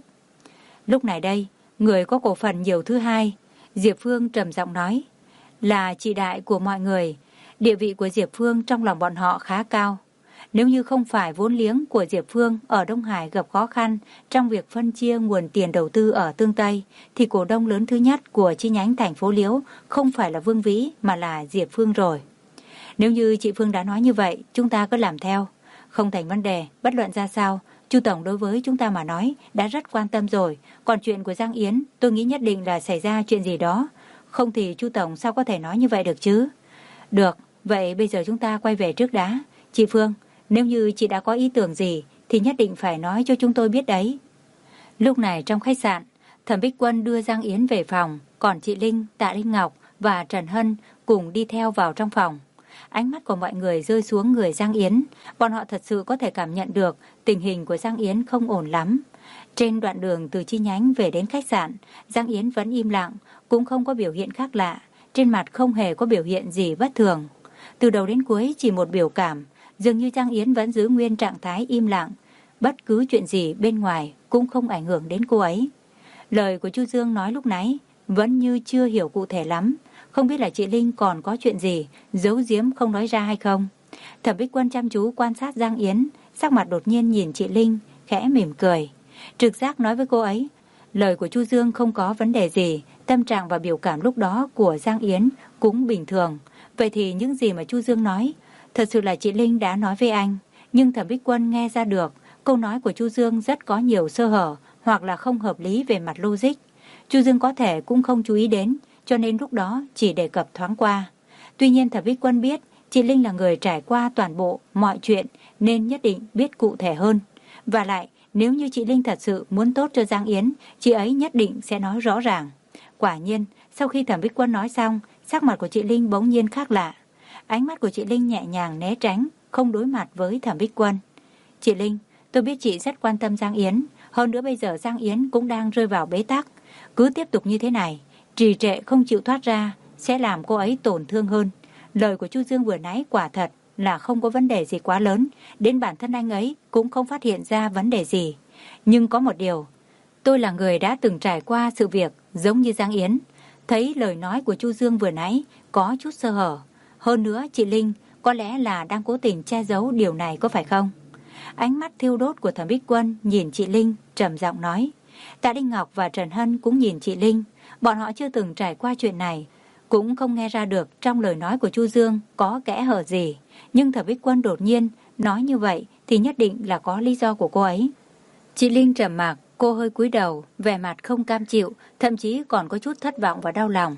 Lúc này đây, người có cổ phần nhiều thứ hai, Diệp Phương trầm giọng nói, là chị đại của mọi người. Địa vị của Diệp Phương trong lòng bọn họ khá cao. Nếu như không phải vốn liếng của Diệp Phương ở Đông Hải gặp khó khăn trong việc phân chia nguồn tiền đầu tư ở Tương Tây, thì cổ đông lớn thứ nhất của chi nhánh thành phố Liễu không phải là Vương Vĩ mà là Diệp Phương rồi. Nếu như chị Phương đã nói như vậy, chúng ta cứ làm theo. Không thành vấn đề, bất luận ra sao, Chu Tổng đối với chúng ta mà nói đã rất quan tâm rồi. Còn chuyện của Giang Yến, tôi nghĩ nhất định là xảy ra chuyện gì đó. Không thì Chu Tổng sao có thể nói như vậy được chứ? Được, vậy bây giờ chúng ta quay về trước đã. Chị Phương, nếu như chị đã có ý tưởng gì thì nhất định phải nói cho chúng tôi biết đấy. Lúc này trong khách sạn, Thẩm Bích Quân đưa Giang Yến về phòng, còn chị Linh, Tạ Linh Ngọc và Trần Hân cùng đi theo vào trong phòng. Ánh mắt của mọi người rơi xuống người Giang Yến, bọn họ thật sự có thể cảm nhận được tình hình của Giang Yến không ổn lắm. Trên đoạn đường từ chi nhánh về đến khách sạn, Giang Yến vẫn im lặng, cũng không có biểu hiện khác lạ, trên mặt không hề có biểu hiện gì bất thường. Từ đầu đến cuối chỉ một biểu cảm, dường như Giang Yến vẫn giữ nguyên trạng thái im lặng, bất cứ chuyện gì bên ngoài cũng không ảnh hưởng đến cô ấy. Lời của Chu Dương nói lúc nãy vẫn như chưa hiểu cụ thể lắm, không biết là chị Linh còn có chuyện gì giấu giếm không nói ra hay không. Thẩm Bích Quân chăm chú quan sát Giang Yến, sắc mặt đột nhiên nhìn chị Linh, khẽ mỉm cười. Trực giác nói với cô ấy, lời của Chu Dương không có vấn đề gì, tâm trạng và biểu cảm lúc đó của Giang Yến cũng bình thường. Vậy thì những gì mà Chu Dương nói, thật sự là chị Linh đã nói với anh, nhưng Thẩm Bích Quân nghe ra được câu nói của Chu Dương rất có nhiều sơ hở hoặc là không hợp lý về mặt logic. Chu Dương có thể cũng không chú ý đến, cho nên lúc đó chỉ đề cập thoáng qua. Tuy nhiên Thẩm Bích Quân biết chị Linh là người trải qua toàn bộ mọi chuyện nên nhất định biết cụ thể hơn. Và lại, nếu như chị Linh thật sự muốn tốt cho Giang Yến, chị ấy nhất định sẽ nói rõ ràng. Quả nhiên, sau khi Thẩm Bích Quân nói xong, sắc mặt của chị Linh bỗng nhiên khác lạ. Ánh mắt của chị Linh nhẹ nhàng né tránh, không đối mặt với Thẩm Bích Quân. Chị Linh, tôi biết chị rất quan tâm Giang Yến, hơn nữa bây giờ Giang Yến cũng đang rơi vào bế tắc. Cứ tiếp tục như thế này, trì trệ không chịu thoát ra, sẽ làm cô ấy tổn thương hơn. Lời của Chu Dương vừa nãy quả thật là không có vấn đề gì quá lớn, đến bản thân anh ấy cũng không phát hiện ra vấn đề gì. Nhưng có một điều, tôi là người đã từng trải qua sự việc giống như Giang Yến, thấy lời nói của Chu Dương vừa nãy có chút sơ hở. Hơn nữa chị Linh có lẽ là đang cố tình che giấu điều này, có phải không? Ánh mắt thiêu đốt của Thẩm Bích Quân nhìn chị Linh, trầm giọng nói. Tạ Linh Ngọc và Trần Hân cũng nhìn chị Linh, bọn họ chưa từng trải qua chuyện này, cũng không nghe ra được trong lời nói của Chu Dương có kẽ hở gì. Nhưng Thẩm Bích Quân đột nhiên nói như vậy thì nhất định là có lý do của cô ấy. Chị Linh trầm mặc, cô hơi cúi đầu, vẻ mặt không cam chịu, thậm chí còn có chút thất vọng và đau lòng.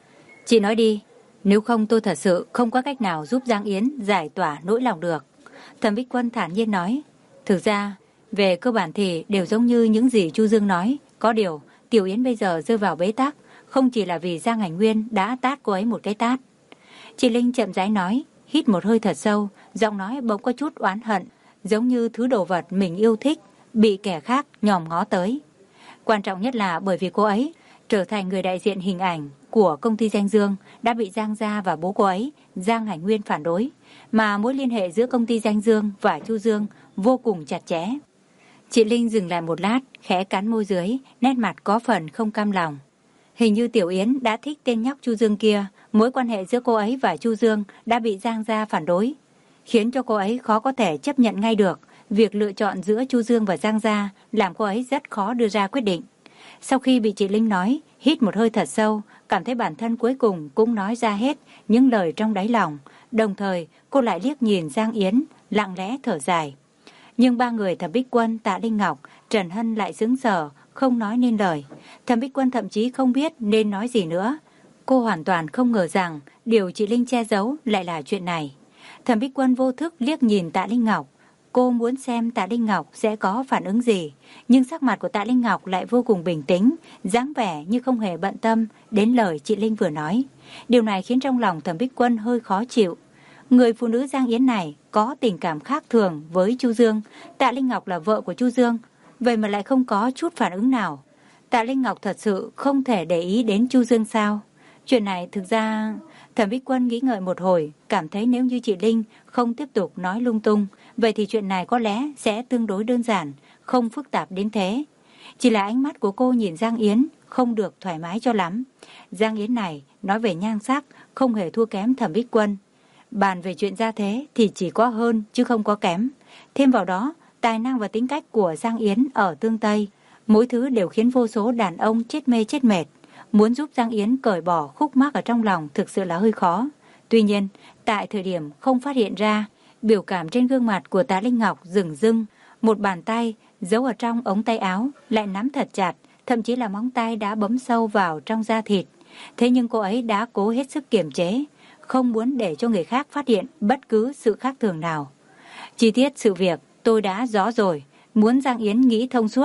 Chị nói đi, nếu không tôi thật sự không có cách nào giúp Giang Yến giải tỏa nỗi lòng được. Thẩm Bích Quân thản nhiên nói. Thực ra, về cơ bản thì đều giống như những gì Chu Dương nói. Có điều, Tiểu Yến bây giờ rơi vào bế tắc, không chỉ là vì Giang Hành Nguyên đã tát cô ấy một cái tát. Chị Linh chậm rãi nói, hít một hơi thật sâu, giọng nói bỗng có chút oán hận, giống như thứ đồ vật mình yêu thích bị kẻ khác nhòm ngó tới. Quan trọng nhất là bởi vì cô ấy trở thành người đại diện hình ảnh của công ty Danh Dương đã bị Giang gia và bố cô ấy, Giang Hành Nguyên phản đối, mà mối liên hệ giữa công ty Danh Dương và Chu Dương vô cùng chặt chẽ. Chị Linh dừng lại một lát, khẽ cắn môi dưới, nét mặt có phần không cam lòng. Hình như Tiểu Yến đã thích tên nhóc Chu Dương kia, mối quan hệ giữa cô ấy và Chu Dương đã bị Giang gia phản đối, khiến cho cô ấy khó có thể chấp nhận ngay được. Việc lựa chọn giữa Chu Dương và Giang gia làm cô ấy rất khó đưa ra quyết định. Sau khi bị chị Linh nói, hít một hơi thật sâu, cảm thấy bản thân cuối cùng cũng nói ra hết những lời trong đáy lòng. Đồng thời, cô lại liếc nhìn Giang Yến, lặng lẽ thở dài. Nhưng ba người Thẩm Bích Quân, Tạ Linh Ngọc, Trần Hân lại sững sờ, không nói nên lời. Thẩm Bích Quân thậm chí không biết nên nói gì nữa. Cô hoàn toàn không ngờ rằng điều chị Linh che giấu lại là chuyện này. Thẩm Bích Quân vô thức liếc nhìn Tạ Linh Ngọc. Cô muốn xem Tạ Linh Ngọc sẽ có phản ứng gì, nhưng sắc mặt của Tạ Linh Ngọc lại vô cùng bình tĩnh, dáng vẻ như không hề bận tâm đến lời chị Linh vừa nói. Điều này khiến trong lòng Thẩm Bích Quân hơi khó chịu. Người phụ nữ Giang Yến này có tình cảm khác thường với Chu Dương. Tạ Linh Ngọc là vợ của Chu Dương, vậy mà lại không có chút phản ứng nào. Tạ Linh Ngọc thật sự không thể để ý đến Chu Dương sao? Chuyện này thực ra... Thẩm Bích Quân nghĩ ngợi một hồi, cảm thấy nếu như chị Linh không tiếp tục nói lung tung, vậy thì chuyện này có lẽ sẽ tương đối đơn giản, không phức tạp đến thế. Chỉ là ánh mắt của cô nhìn Giang Yến không được thoải mái cho lắm. Giang Yến này nói về nhan sắc không hề thua kém Thẩm Bích Quân. Bàn về chuyện gia thế thì chỉ có hơn chứ không có kém. Thêm vào đó, tài năng và tính cách của Giang Yến ở Tương Tây, mỗi thứ đều khiến vô số đàn ông chết mê chết mệt. Muốn giúp Giang Yến cởi bỏ khúc mắc ở trong lòng thực sự là hơi khó. Tuy nhiên, tại thời điểm không phát hiện ra, biểu cảm trên gương mặt của Tạ Linh Ngọc dửng dưng, một bàn tay giấu ở trong ống tay áo lại nắm thật chặt, thậm chí là móng tay đã bấm sâu vào trong da thịt. Thế nhưng cô ấy đã cố hết sức kiềm chế, không muốn để cho người khác phát hiện bất cứ sự khác thường nào. Chi tiết sự việc tôi đã rõ rồi, muốn Giang Yến nghĩ thông suốt,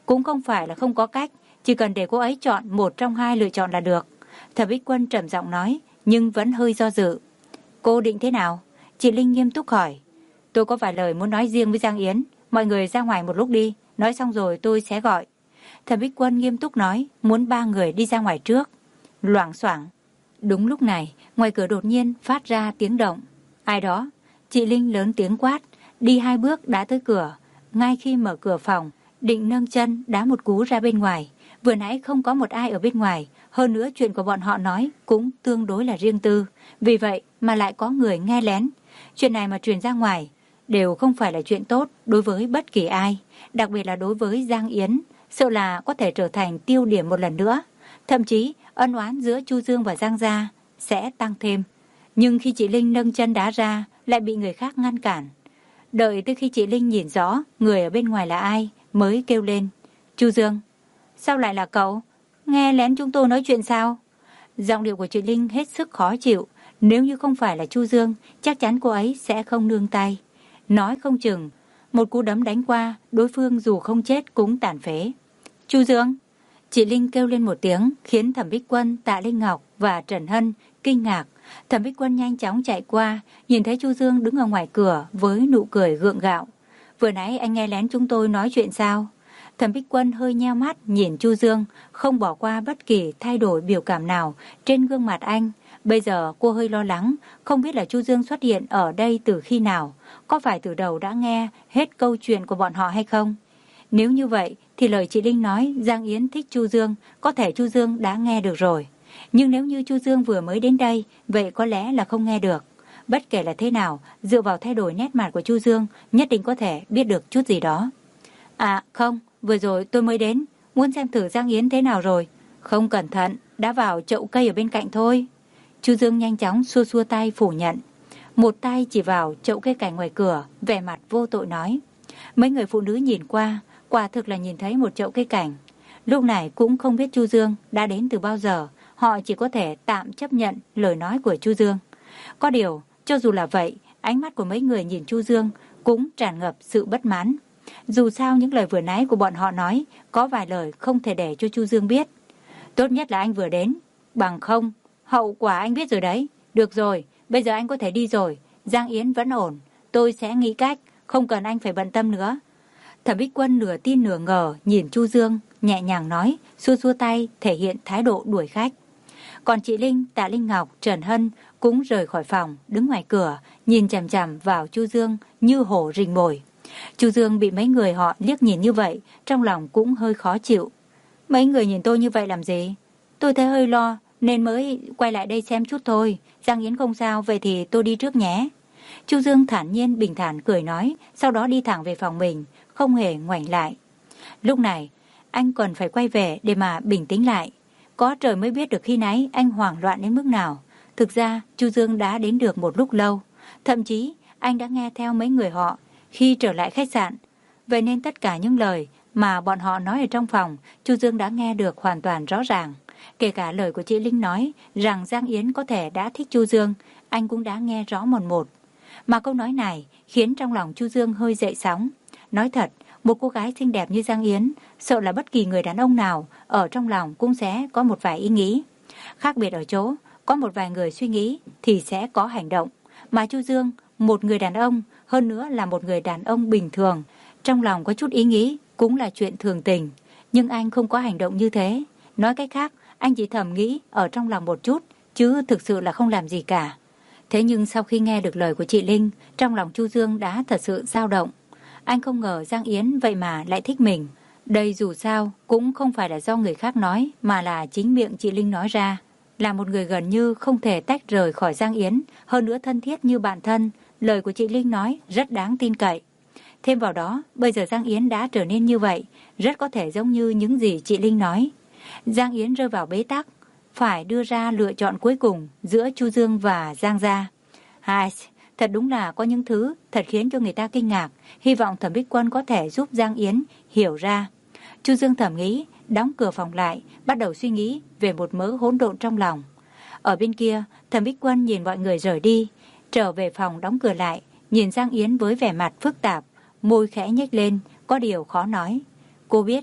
Cũng không phải là không có cách, chỉ cần để cô ấy chọn một trong hai lựa chọn là được. Thẩm Bích Quân trầm giọng nói, nhưng vẫn hơi do dự. Cô định thế nào? Chị Linh nghiêm túc hỏi. Tôi có vài lời muốn nói riêng với Giang Yến. Mọi người ra ngoài một lúc đi, nói xong rồi tôi sẽ gọi. Thẩm Bích Quân nghiêm túc nói, muốn ba người đi ra ngoài trước. Loảng xoảng. Đúng lúc này, ngoài cửa đột nhiên phát ra tiếng động. Ai đó? Chị Linh lớn tiếng quát, đi hai bước đã tới cửa. Ngay khi mở cửa phòng, định nâng chân đá một cú ra bên ngoài. Vừa nãy không có một ai ở bên ngoài, hơn nữa chuyện của bọn họ nói cũng tương đối là riêng tư. Vì vậy mà lại có người nghe lén. Chuyện này mà truyền ra ngoài đều không phải là chuyện tốt đối với bất kỳ ai, đặc biệt là đối với Giang Yến, sợ là có thể trở thành tiêu điểm một lần nữa. Thậm chí ân oán giữa Chu Dương và Giang gia sẽ tăng thêm. Nhưng khi chị Linh nâng chân đá ra, lại bị người khác ngăn cản. Đợi tới khi chị Linh nhìn rõ người ở bên ngoài là ai, mới kêu lên. Chu Dương, sao lại là cậu? Nghe lén chúng tôi nói chuyện sao? Giọng điệu của chị Linh hết sức khó chịu. Nếu như không phải là Chu Dương, chắc chắn cô ấy sẽ không nương tay. Nói không chừng, một cú đấm đánh qua, đối phương dù không chết cũng tàn phế. Chu Dương! Chị Linh kêu lên một tiếng, khiến Thẩm Bích Quân, Tạ Linh Ngọc và Trần Hân kinh ngạc. Thẩm Bích Quân nhanh chóng chạy qua, nhìn thấy Chu Dương đứng ở ngoài cửa với nụ cười gượng gạo. Vừa nãy anh nghe lén chúng tôi nói chuyện sao? Thẩm Bích Quân hơi nheo mắt nhìn Chu Dương, không bỏ qua bất kỳ thay đổi biểu cảm nào trên gương mặt anh. Bây giờ cô hơi lo lắng, không biết là Chu Dương xuất hiện ở đây từ khi nào, có phải từ đầu đã nghe hết câu chuyện của bọn họ hay không? Nếu như vậy thì lời chị Linh nói Giang Yến thích Chu Dương, có thể Chu Dương đã nghe được rồi. Nhưng nếu như Chu Dương vừa mới đến đây, vậy có lẽ là không nghe được. Bất kể là thế nào, dựa vào thay đổi nét mặt của Chu Dương, nhất định có thể biết được chút gì đó. À không, vừa rồi tôi mới đến, muốn xem thử Giang Yến thế nào rồi. Không cẩn thận, đã vào chậu cây ở bên cạnh thôi. Chu Dương nhanh chóng xua xua tay phủ nhận. Một tay chỉ vào chậu cây cảnh ngoài cửa, vẻ mặt vô tội nói. Mấy người phụ nữ nhìn qua, quả thực là nhìn thấy một chậu cây cảnh. Lúc này cũng không biết Chu Dương đã đến từ bao giờ, họ chỉ có thể tạm chấp nhận lời nói của Chu Dương. Có điều, cho dù là vậy, ánh mắt của mấy người nhìn Chu Dương cũng tràn ngập sự bất mãn. Dù sao những lời vừa nãy của bọn họ nói, có vài lời không thể để cho Chu Dương biết. Tốt nhất là anh vừa đến, bằng không, hậu quả anh biết rồi đấy. Được rồi, bây giờ anh có thể đi rồi, Giang Yến vẫn ổn, tôi sẽ nghĩ cách, không cần anh phải bận tâm nữa. Thẩm Bích Quân nửa tin nửa ngờ nhìn Chu Dương, nhẹ nhàng nói, xua xua tay thể hiện thái độ đuổi khách. Còn chị Linh, Tạ Linh Ngọc, Trần Hân cũng rời khỏi phòng, đứng ngoài cửa, nhìn chằm chằm vào Chu Dương như hổ rình mồi. Chu Dương bị mấy người họ liếc nhìn như vậy, trong lòng cũng hơi khó chịu. Mấy người nhìn tôi như vậy làm gì? Tôi thấy hơi lo, nên mới quay lại đây xem chút thôi. Giang Yến không sao, vậy thì tôi đi trước nhé. Chu Dương thản nhiên bình thản cười nói, sau đó đi thẳng về phòng mình, không hề ngoảnh lại. Lúc này, anh còn phải quay về để mà bình tĩnh lại. Có trời mới biết được khi nãy anh hoảng loạn đến mức nào. Thực ra, Chu Dương đã đến được một lúc lâu. Thậm chí, anh đã nghe theo mấy người họ khi trở lại khách sạn. Vậy nên tất cả những lời mà bọn họ nói ở trong phòng, Chu Dương đã nghe được hoàn toàn rõ ràng. Kể cả lời của chị Linh nói rằng Giang Yến có thể đã thích Chu Dương, anh cũng đã nghe rõ một một. Mà câu nói này khiến trong lòng Chu Dương hơi dậy sóng. Nói thật, một cô gái xinh đẹp như Giang Yến, sợ là bất kỳ người đàn ông nào ở trong lòng cũng sẽ có một vài ý nghĩ. Khác biệt ở chỗ, có một vài người suy nghĩ thì sẽ có hành động. Mà Chu Dương, một người đàn ông, hơn nữa là một người đàn ông bình thường, trong lòng có chút ý nghĩ cũng là chuyện thường tình. Nhưng anh không có hành động như thế. Nói cách khác, anh chỉ thầm nghĩ ở trong lòng một chút, chứ thực sự là không làm gì cả. Thế nhưng sau khi nghe được lời của chị Linh, trong lòng Chu Dương đã thật sự dao động. Anh không ngờ Giang Yến vậy mà lại thích mình. Đây dù sao cũng không phải là do người khác nói, mà là chính miệng chị Linh nói ra. Là một người gần như không thể tách rời khỏi Giang Yến, hơn nữa thân thiết như bạn thân, lời của chị Linh nói rất đáng tin cậy. Thêm vào đó, bây giờ Giang Yến đã trở nên như vậy, rất có thể giống như những gì chị Linh nói. Giang Yến rơi vào bế tắc, phải đưa ra lựa chọn cuối cùng giữa Chu Dương và Giang gia. Hai, thật đúng là có những thứ thật khiến cho người ta kinh ngạc, hy vọng Thẩm Bích Quân có thể giúp Giang Yến hiểu ra. Chu Dương thầm nghĩ, đóng cửa phòng lại, bắt đầu suy nghĩ về một mớ hỗn độn trong lòng. Ở bên kia, Thẩm Bích Quân nhìn mọi người rời đi, trở về phòng đóng cửa lại, nhìn Giang Yến với vẻ mặt phức tạp, môi khẽ nhếch lên, có điều khó nói. Cô biết,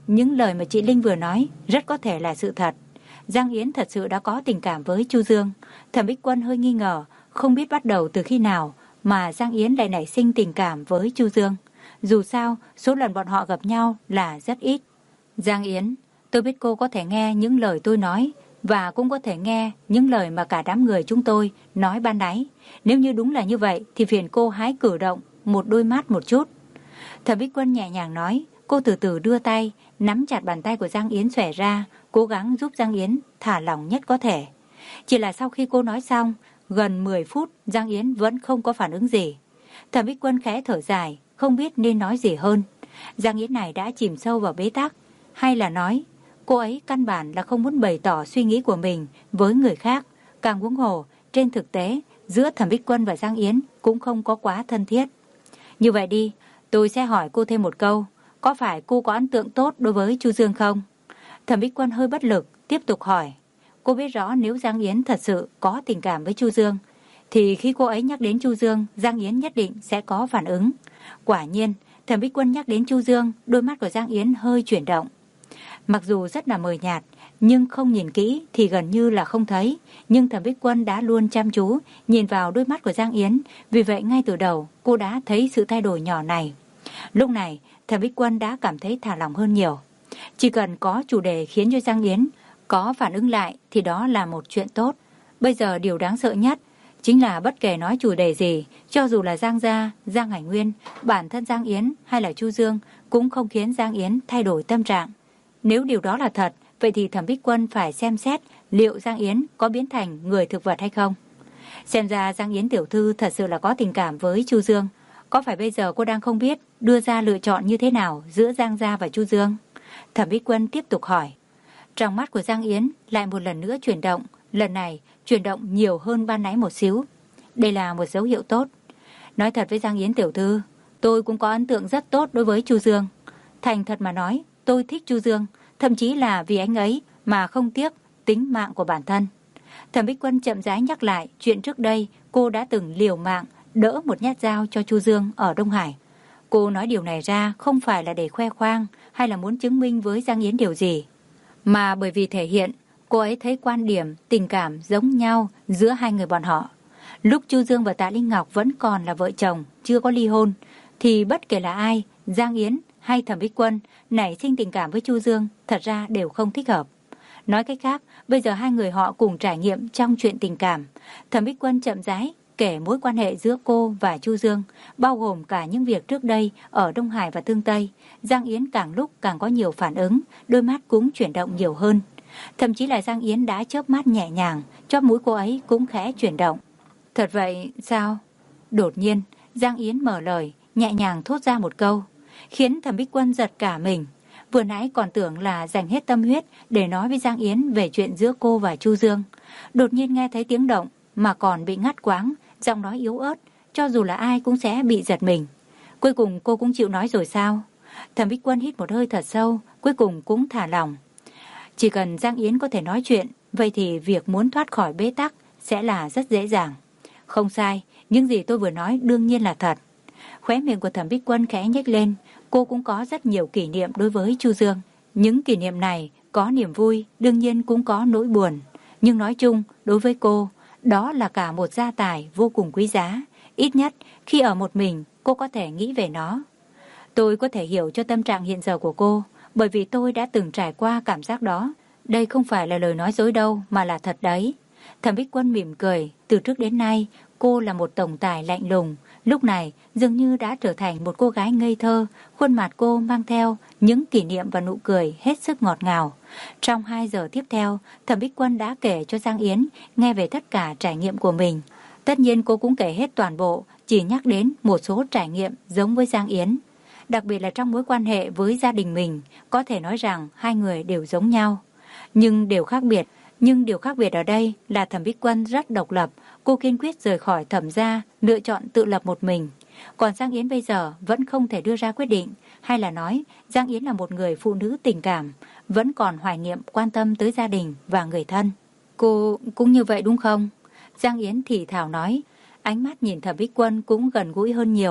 những lời mà chị Linh vừa nói rất có thể là sự thật. Giang Yến thật sự đã có tình cảm với Chu Dương. Thẩm Bích Quân hơi nghi ngờ, không biết bắt đầu từ khi nào mà Giang Yến lại nảy sinh tình cảm với Chu Dương. Dù sao, số lần bọn họ gặp nhau là rất ít. Giang Yến, tôi biết cô có thể nghe những lời tôi nói và cũng có thể nghe những lời mà cả đám người chúng tôi nói ban nãy. Nếu như đúng là như vậy thì phiền cô hãy cử động một đôi mắt một chút. Thẩm Bích Quân nhẹ nhàng nói. Cô từ từ đưa tay, nắm chặt bàn tay của Giang Yến xòe ra, cố gắng giúp Giang Yến thả lỏng nhất có thể. Chỉ là sau khi cô nói xong, gần mười phút Giang Yến vẫn không có phản ứng gì. Thẩm Bích Quân khẽ thở dài, không biết nên nói gì hơn. Giang Yến này đã chìm sâu vào bế tắc, hay là nói cô ấy căn bản là không muốn bày tỏ suy nghĩ của mình với người khác. Càng huống hồ, trên thực tế giữa Thẩm Bích Quân và Giang Yến cũng không có quá thân thiết. Như vậy đi, tôi sẽ hỏi cô thêm một câu. Có phải cô có ấn tượng tốt đối với Chu Dương không? Thẩm Bích Quân hơi bất lực, tiếp tục hỏi. Cô biết rõ nếu Giang Yến thật sự có tình cảm với Chu Dương, thì khi cô ấy nhắc đến Chu Dương, Giang Yến nhất định sẽ có phản ứng. Quả nhiên, Thẩm Bích Quân nhắc đến Chu Dương, đôi mắt của Giang Yến hơi chuyển động. Mặc dù rất là mờ nhạt, nhưng không nhìn kỹ thì gần như là không thấy. Nhưng Thẩm Bích Quân đã luôn chăm chú nhìn vào đôi mắt của Giang Yến, vì vậy ngay từ đầu cô đã thấy sự thay đổi nhỏ này. Lúc này, Thẩm Bích Quân đã cảm thấy thả lỏng hơn nhiều. Chỉ cần có chủ đề khiến cho Giang Yến có phản ứng lại thì đó là một chuyện tốt. Bây giờ điều đáng sợ nhất chính là bất kể nói chủ đề gì, cho dù là Giang Gia, Giang Hải Nguyên, bản thân Giang Yến hay là Chu Dương cũng không khiến Giang Yến thay đổi tâm trạng. Nếu điều đó là thật, vậy thì Thẩm Bích Quân phải xem xét liệu Giang Yến có biến thành người thực vật hay không. Xem ra Giang Yến tiểu thư thật sự là có tình cảm với Chu Dương. Có phải bây giờ cô đang không biết đưa ra lựa chọn như thế nào giữa Giang Gia và Chu Dương? Thẩm Bích Quân tiếp tục hỏi. Trong mắt của Giang Yến lại một lần nữa chuyển động, lần này chuyển động nhiều hơn ban nãy một xíu. Đây là một dấu hiệu tốt. Nói thật với Giang Yến tiểu thư, tôi cũng có ấn tượng rất tốt đối với Chu Dương. Thành thật mà nói, tôi thích Chu Dương, thậm chí là vì anh ấy mà không tiếc tính mạng của bản thân. Thẩm Bích Quân chậm rãi nhắc lại chuyện trước đây cô đã từng liều mạng đỡ một nhát dao cho Chu Dương ở Đông Hải. Cô nói điều này ra không phải là để khoe khoang hay là muốn chứng minh với Giang Yến điều gì, mà bởi vì thể hiện cô ấy thấy quan điểm, tình cảm giống nhau giữa hai người bọn họ. Lúc Chu Dương và Tạ Linh Ngọc vẫn còn là vợ chồng, chưa có ly hôn, thì bất kể là ai, Giang Yến hay Thẩm Bích Quân nảy sinh tình cảm với Chu Dương thật ra đều không thích hợp. Nói cách khác, bây giờ hai người họ cùng trải nghiệm trong chuyện tình cảm. Thẩm Bích Quân chậm rãi kể mối quan hệ giữa cô và Chu Dương, bao gồm cả những việc trước đây ở Đông Hải và Tương Tây. Giang Yến càng lúc càng có nhiều phản ứng, đôi mắt cũng chuyển động nhiều hơn. Thậm chí là Giang Yến đã chớp mắt nhẹ nhàng, chóp mũi cô ấy cũng khẽ chuyển động. Thật vậy sao? Đột nhiên, Giang Yến mở lời, nhẹ nhàng thốt ra một câu, khiến Thẩm Bích Quân giật cả mình. Vừa nãy còn tưởng là dành hết tâm huyết để nói với Giang Yến về chuyện giữa cô và Chu Dương. Đột nhiên nghe thấy tiếng động mà còn bị ngắt quãng, giọng nói yếu ớt, cho dù là ai cũng sẽ bị giật mình. Cuối cùng cô cũng chịu nói rồi sao? Thẩm Bích Quân hít một hơi thật sâu, cuối cùng cũng thả lỏng. Chỉ cần Giang Yến có thể nói chuyện, vậy thì việc muốn thoát khỏi bế tắc sẽ là rất dễ dàng. Không sai, những gì tôi vừa nói đương nhiên là thật. Khóe miệng của Thẩm Bích Quân khẽ nhếch lên, cô cũng có rất nhiều kỷ niệm đối với Chu Dương. Những kỷ niệm này có niềm vui, đương nhiên cũng có nỗi buồn. Nhưng nói chung, đối với cô, đó là cả một gia tài vô cùng quý giá. Ít nhất, khi ở một mình, cô có thể nghĩ về nó. Tôi có thể hiểu cho tâm trạng hiện giờ của cô, bởi vì tôi đã từng trải qua cảm giác đó. Đây không phải là lời nói dối đâu, mà là thật đấy. Thẩm Bích Quân mỉm cười, từ trước đến nay, cô là một tổng tài lạnh lùng. Lúc này, dường như đã trở thành một cô gái ngây thơ, khuôn mặt cô mang theo những kỷ niệm và nụ cười hết sức ngọt ngào. Trong hai giờ tiếp theo, Thẩm Bích Quân đã kể cho Giang Yến nghe về tất cả trải nghiệm của mình. Tất nhiên cô cũng kể hết toàn bộ, chỉ nhắc đến một số trải nghiệm giống với Giang Yến. Đặc biệt là trong mối quan hệ với gia đình mình, có thể nói rằng hai người đều giống nhau, nhưng đều khác biệt. Nhưng điều khác biệt ở đây là Thẩm Bích Quân rất độc lập, cô kiên quyết rời khỏi Thẩm gia, lựa chọn tự lập một mình. Còn Giang Yến bây giờ vẫn không thể đưa ra quyết định, hay là nói Giang Yến là một người phụ nữ tình cảm, vẫn còn hoài niệm quan tâm tới gia đình và người thân. Cô cũng như vậy đúng không? Giang Yến thì thào nói, ánh mắt nhìn Thẩm Bích Quân cũng gần gũi hơn nhiều.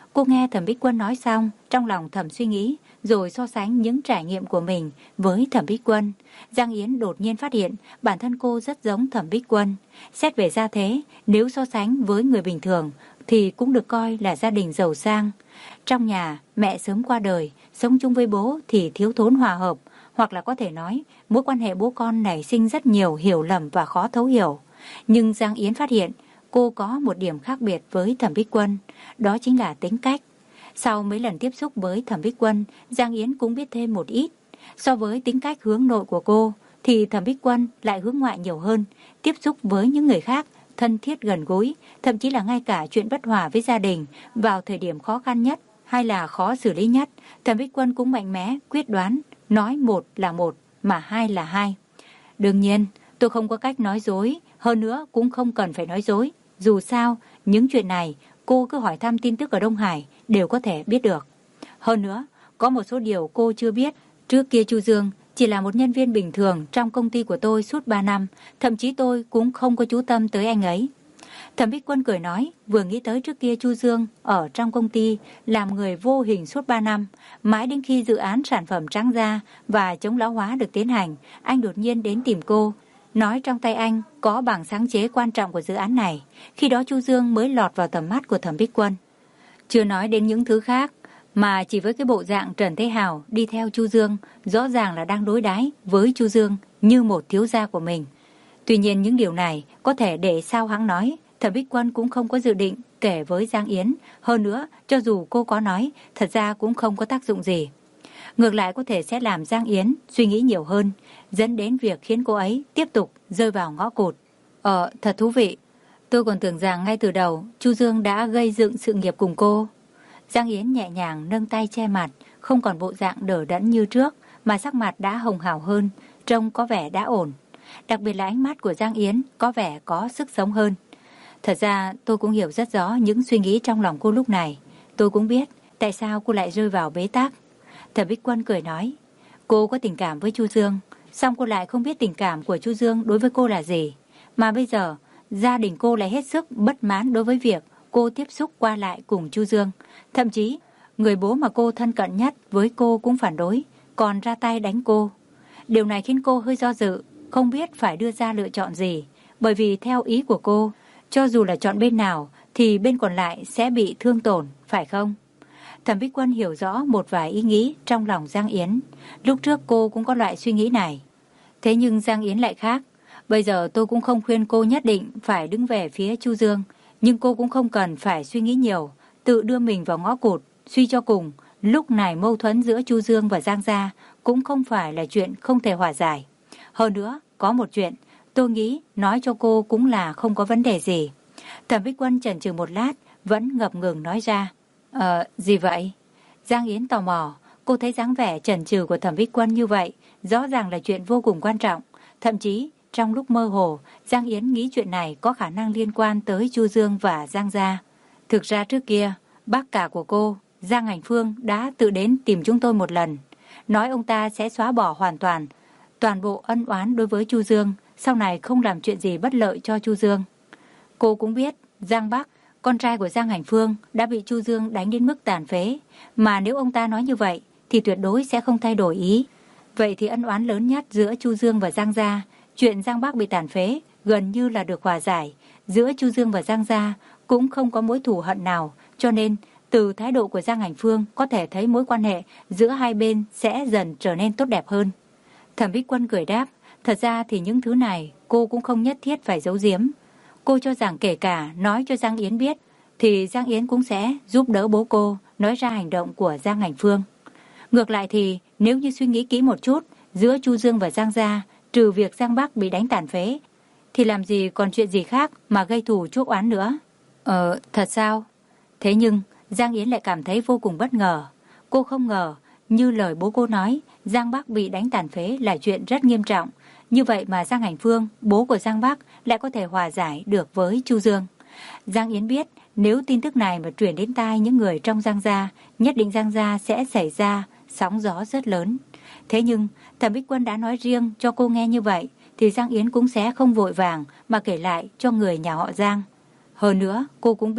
Cô nghe Thẩm Bích Quân nói xong, trong lòng thầm suy nghĩ, rồi so sánh những trải nghiệm của mình với Thẩm Bích Quân. Giang Yến đột nhiên phát hiện bản thân cô rất giống Thẩm Bích Quân. Xét về gia thế, nếu so sánh với người bình thường thì cũng được coi là gia đình giàu sang. Trong nhà, mẹ sớm qua đời, sống chung với bố thì thiếu thốn hòa hợp, hoặc là có thể nói mối quan hệ bố con nảy sinh rất nhiều hiểu lầm và khó thấu hiểu. Nhưng Giang Yến phát hiện cô có một điểm khác biệt với Thẩm Bích Quân, đó chính là tính cách. Sau mấy lần tiếp xúc với Thẩm Bích Quân, Giang Yến cũng biết thêm một ít. So với tính cách hướng nội của cô, thì Thẩm Bích Quân lại hướng ngoại nhiều hơn, tiếp xúc với những người khác, thân thiết gần gũi, thậm chí là ngay cả chuyện bất hòa với gia đình, vào thời điểm khó khăn nhất hay là khó xử lý nhất, Thẩm Bích Quân cũng mạnh mẽ, quyết đoán, nói một là một, mà hai là hai. Đương nhiên, tôi không có cách nói dối, hơn nữa cũng không cần phải nói dối. Dù sao, những chuyện này, cô cứ hỏi thăm tin tức ở Đông Hải đều có thể biết được. Hơn nữa, có một số điều cô chưa biết. Trước kia Chu Dương chỉ là một nhân viên bình thường trong công ty của tôi suốt ba năm, thậm chí tôi cũng không có chú tâm tới anh ấy. Thẩm Bích Quân cười nói, vừa nghĩ tới trước kia Chu Dương ở trong công ty làm người vô hình suốt ba năm, mãi đến khi dự án sản phẩm trắng da và chống lão hóa được tiến hành, anh đột nhiên đến tìm cô, nói trong tay anh có bảng sáng chế quan trọng của dự án này. Khi đó Chu Dương mới lọt vào tầm mắt của Thẩm Bích Quân. Chưa nói đến những thứ khác, mà chỉ với cái bộ dạng Trần Thế Hào đi theo Chu Dương, rõ ràng là đang đối đãi với Chu Dương như một thiếu gia của mình. Tuy nhiên những điều này có thể để sao hắn nói, Thẩm Bích Quân cũng không có dự định kể với Giang Yến. Hơn nữa, cho dù cô có nói, thật ra cũng không có tác dụng gì. Ngược lại có thể sẽ làm Giang Yến suy nghĩ nhiều hơn, dẫn đến việc khiến cô ấy tiếp tục rơi vào ngõ cụt. Ờ, thật thú vị. Tôi còn tưởng rằng ngay từ đầu Chu Dương đã gây dựng sự nghiệp cùng cô. Giang Yến nhẹ nhàng nâng tay che mặt, không còn bộ dạng đờ đẫn như trước, mà sắc mặt đã hồng hào hơn, trông có vẻ đã ổn. Đặc biệt là ánh mắt của Giang Yến có vẻ có sức sống hơn. Thật ra tôi cũng hiểu rất rõ những suy nghĩ trong lòng cô lúc này. Tôi cũng biết tại sao cô lại rơi vào bế tắc. Thẩm Bích Quân cười nói, cô có tình cảm với Chu Dương, song cô lại không biết tình cảm của Chu Dương đối với cô là gì. Mà bây giờ, gia đình cô lại hết sức bất mãn đối với việc cô tiếp xúc qua lại cùng Chu Dương. Thậm chí, người bố mà cô thân cận nhất với cô cũng phản đối, còn ra tay đánh cô. Điều này khiến cô hơi do dự, không biết phải đưa ra lựa chọn gì. Bởi vì theo ý của cô, cho dù là chọn bên nào thì bên còn lại sẽ bị thương tổn, phải không? Thẩm Bích Quân hiểu rõ một vài ý nghĩ trong lòng Giang Yến. Lúc trước cô cũng có loại suy nghĩ này. Thế nhưng Giang Yến lại khác. Bây giờ tôi cũng không khuyên cô nhất định phải đứng về phía Chu Dương, nhưng cô cũng không cần phải suy nghĩ nhiều, tự đưa mình vào ngõ cụt. Suy cho cùng, lúc này mâu thuẫn giữa Chu Dương và Giang gia cũng không phải là chuyện không thể hòa giải. Hơn nữa, có một chuyện, tôi nghĩ nói cho cô cũng là không có vấn đề gì. Thẩm Bích Quân chần chừ một lát, vẫn ngập ngừng nói ra. Ờ, gì vậy? Giang Yến tò mò, cô thấy dáng vẻ chần chừ của Thẩm Bích Quân như vậy, rõ ràng là chuyện vô cùng quan trọng. Thậm chí, trong lúc mơ hồ, Giang Yến nghĩ chuyện này có khả năng liên quan tới Chu Dương và Giang gia. Thực ra trước kia, bác cả của cô, Giang Hành Phương đã tự đến tìm chúng tôi một lần, nói ông ta sẽ xóa bỏ hoàn toàn toàn bộ ân oán đối với Chu Dương, sau này không làm chuyện gì bất lợi cho Chu Dương. Cô cũng biết, Giang Bắc, con trai của Giang Hành Phương, đã bị Chu Dương đánh đến mức tàn phế, mà nếu ông ta nói như vậy thì tuyệt đối sẽ không thay đổi ý. Vậy thì ân oán lớn nhất giữa Chu Dương và Giang gia, chuyện Giang Bắc bị tàn phế gần như là được hòa giải. Giữa Chu Dương và Giang gia cũng không có mối thù hận nào, cho nên từ thái độ của Giang Hành Phương có thể thấy mối quan hệ giữa hai bên sẽ dần trở nên tốt đẹp hơn. Thẩm Bích Quân cười đáp, thật ra thì những thứ này cô cũng không nhất thiết phải giấu giếm. Cô cho rằng kể cả nói cho Giang Yến biết, thì Giang Yến cũng sẽ giúp đỡ bố cô nói ra hành động của Giang Hành Phương. Ngược lại thì nếu như suy nghĩ kỹ một chút, giữa Chu Dương và Giang gia, trừ việc Giang Bắc bị đánh tàn phế, thì làm gì còn chuyện gì khác mà gây thù chuốc oán nữa. Ờ, thật sao? Thế nhưng Giang Yến lại cảm thấy vô cùng bất ngờ. Cô không ngờ, như lời bố cô nói, Giang Bắc bị đánh tàn phế là chuyện rất nghiêm trọng. Như vậy mà Giang Hành Phương, bố của Giang Bắc, lại có thể hòa giải được với Chu Dương. Giang Yến biết, nếu tin tức này mà truyền đến tai những người trong Giang gia, nhất định Giang gia sẽ xảy ra sóng gió rất lớn. Thế nhưng, Thẩm Bích Quân đã nói riêng cho cô nghe như vậy, thì Giang Yến cũng sẽ không vội vàng mà kể lại cho người nhà họ Giang. Hơn nữa, cô cũng biết,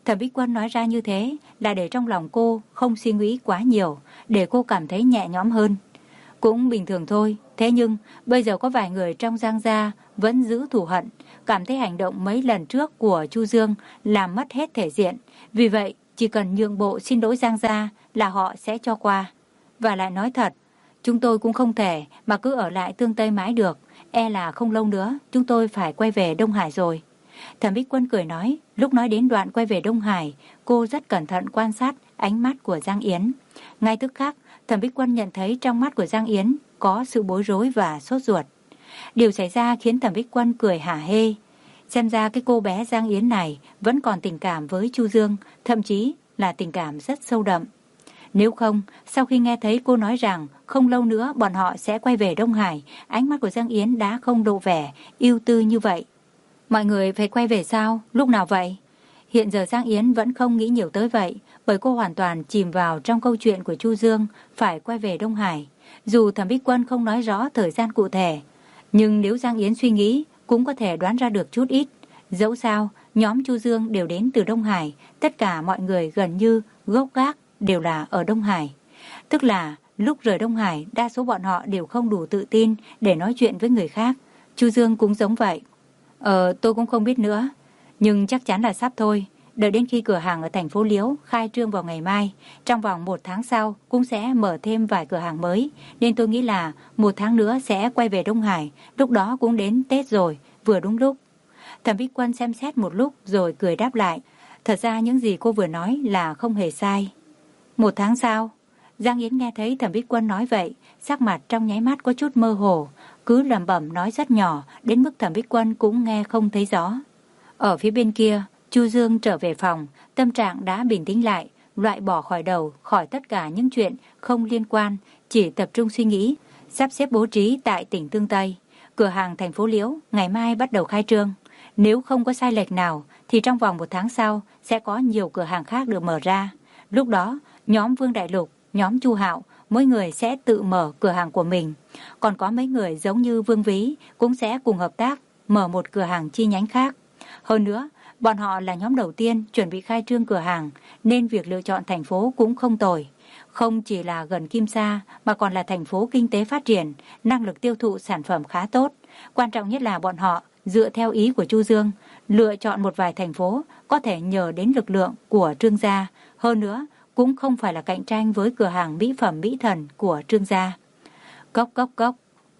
Thẩm Bích Quân nói ra như thế là để trong lòng cô không suy nghĩ quá nhiều, để cô cảm thấy nhẹ nhõm hơn. Cũng bình thường thôi, thế nhưng bây giờ có vài người trong Giang gia vẫn giữ thù hận, cảm thấy hành động mấy lần trước của Chu Dương làm mất hết thể diện. Vì vậy, chỉ cần nhượng bộ xin lỗi Giang gia là họ sẽ cho qua. Và lại nói thật, chúng tôi cũng không thể mà cứ ở lại Tương Tây mãi được, e là không lâu nữa chúng tôi phải quay về Đông Hải rồi. Thẩm Bích Quân cười nói, lúc nói đến đoạn quay về Đông Hải, cô rất cẩn thận quan sát ánh mắt của Giang Yến. Ngay tức khắc, Thẩm Bích Quân nhận thấy trong mắt của Giang Yến có sự bối rối và sốt ruột. Điều xảy ra khiến Thẩm Bích Quân cười hả hê. Xem ra cái cô bé Giang Yến này vẫn còn tình cảm với Chu Dương, thậm chí là tình cảm rất sâu đậm. Nếu không, sau khi nghe thấy cô nói rằng không lâu nữa bọn họ sẽ quay về Đông Hải, ánh mắt của Giang Yến đã không lộ vẻ ưu tư như vậy. Mọi người phải quay về sao? Lúc nào vậy? Hiện giờ Giang Yến vẫn không nghĩ nhiều tới vậy, bởi cô hoàn toàn chìm vào trong câu chuyện của Chu Dương phải quay về Đông Hải. Dù Thẩm Bích Quân không nói rõ thời gian cụ thể, nhưng nếu Giang Yến suy nghĩ cũng có thể đoán ra được chút ít. Dẫu sao, nhóm Chu Dương đều đến từ Đông Hải, tất cả mọi người gần như gốc gác đều là ở Đông Hải. Tức là lúc rời Đông Hải, đa số bọn họ đều không đủ tự tin để nói chuyện với người khác. Chu Dương cũng giống vậy. Ờ, tôi cũng không biết nữa, nhưng chắc chắn là sắp thôi. Đợi đến khi cửa hàng ở thành phố Liễu khai trương vào ngày mai, trong vòng một tháng sau cũng sẽ mở thêm vài cửa hàng mới, nên tôi nghĩ là một tháng nữa sẽ quay về Đông Hải, lúc đó cũng đến Tết rồi, vừa đúng lúc. Thẩm Bích Quân xem xét một lúc rồi cười đáp lại. Thật ra những gì cô vừa nói là không hề sai. Một tháng sau, Giang Yến nghe thấy Thẩm Bích Quân nói vậy, sắc mặt trong nháy mắt có chút mơ hồ, cứ lẩm bẩm nói rất nhỏ, đến mức Thẩm Bích Quân cũng nghe không thấy rõ. Ở phía bên kia, Chu Dương trở về phòng, tâm trạng đã bình tĩnh lại, loại bỏ khỏi đầu, khỏi tất cả những chuyện không liên quan, chỉ tập trung suy nghĩ, sắp xếp bố trí tại tỉnh Tương Tây. Cửa hàng thành phố Liễu ngày mai bắt đầu khai trương. Nếu không có sai lệch nào, thì trong vòng một tháng sau sẽ có nhiều cửa hàng khác được mở ra. Lúc đó, nhóm Vương Đại Lục, nhóm Chu Hạo, mỗi người sẽ tự mở cửa hàng của mình. Còn có mấy người giống như Vương Ví cũng sẽ cùng hợp tác mở một cửa hàng chi nhánh khác. Hơn nữa, bọn họ là nhóm đầu tiên chuẩn bị khai trương cửa hàng, nên việc lựa chọn thành phố cũng không tồi. Không chỉ là gần Kim Sa mà còn là thành phố kinh tế phát triển, năng lực tiêu thụ sản phẩm khá tốt. Quan trọng nhất là bọn họ dựa theo ý của Chu Dương, lựa chọn một vài thành phố có thể nhờ đến lực lượng của Trương gia. Hơn nữa, cũng không phải là cạnh tranh với cửa hàng mỹ phẩm mỹ thần của Trương gia. Cốc cốc cốc.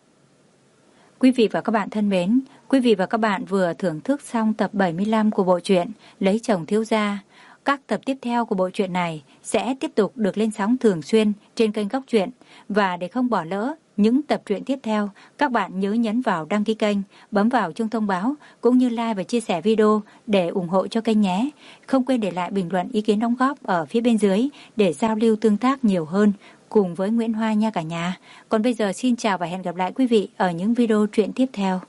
Quý vị và các bạn thân mến, quý vị và các bạn vừa thưởng thức xong tập bảy mươi lăm của bộ truyện Lấy chồng thiếu gia. Các tập tiếp theo của bộ truyện này sẽ tiếp tục được lên sóng thường xuyên trên kênh Góc Truyện. Và để không bỏ lỡ những tập truyện tiếp theo, các bạn nhớ nhấn vào đăng ký kênh, bấm vào chuông thông báo, cũng như like và chia sẻ video để ủng hộ cho kênh nhé. Không quên để lại bình luận ý kiến đóng góp ở phía bên dưới để giao lưu tương tác nhiều hơn cùng với Nguyễn Hoa nha cả nhà. Còn bây giờ xin chào và hẹn gặp lại quý vị ở những video truyện tiếp theo.